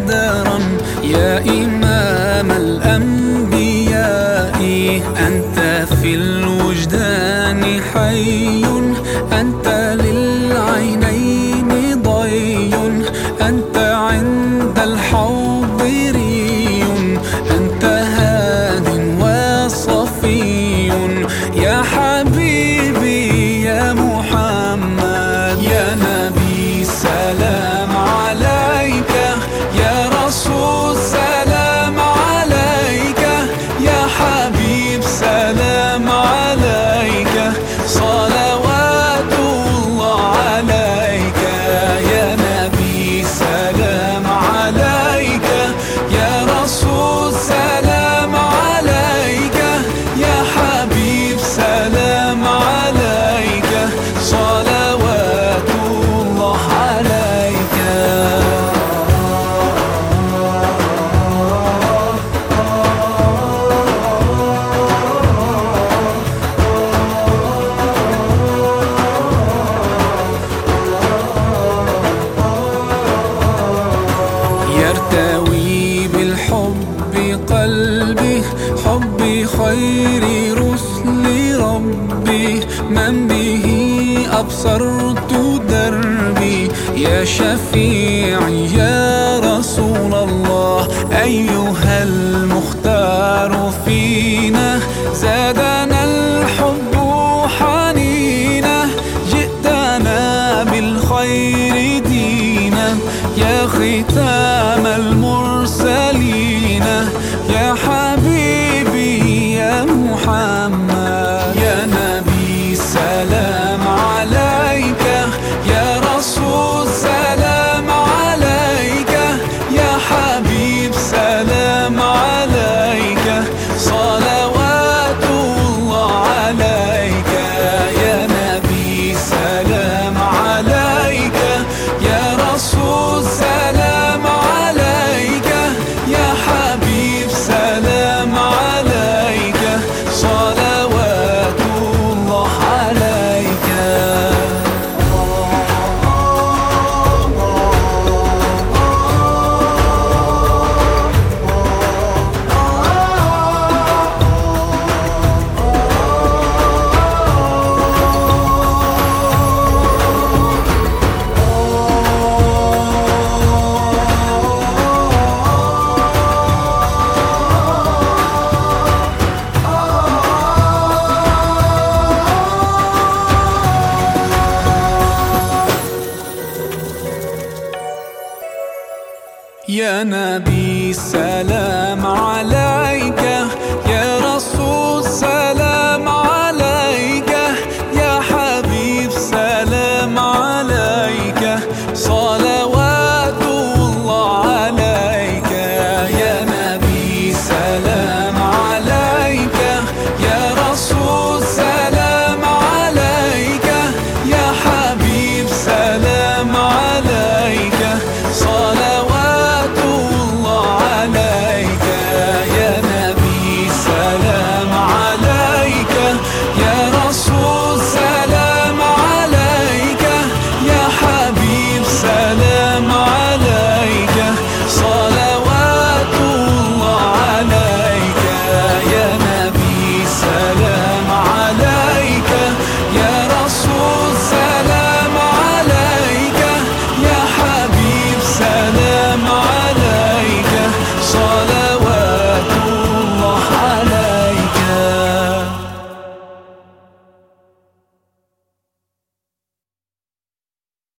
قدرا يا إمام الأنبياء. أنت في الوجدان حي، أنت للعينين ضي، أنت عند الحوض ري، أنت هاد وصفي يا حبيبي يا محمد. يا نبي سلام عليك، يا رسول سلام عليك، يا حبيب سلام عليك، صلوات الله عليك. يا نبي سلام عليك، يا رسول سلام عليك، يا حبيب سلام عليك، صلوات الله عليك. يرتوي بالحب قلبي، حبي خير رسل ربي، من به أبصرت دربي. يا شفيعي يا رسول الله، أيها المختار فينا، زادنا الحب حنينا، جئتنا بالخير دينا، يا ختام المرسلين، يا حبيبي يا محمد. يا نبي سلام عليك، يا رسول سلام عليك، يا حبيب سلام عليك، صلوات الله عليك. يا نبي سلام عليك، يا رسول سلام عليك، يا حبيب سلام عليك، صلوات الله عليك. يا نبي سلام عليك.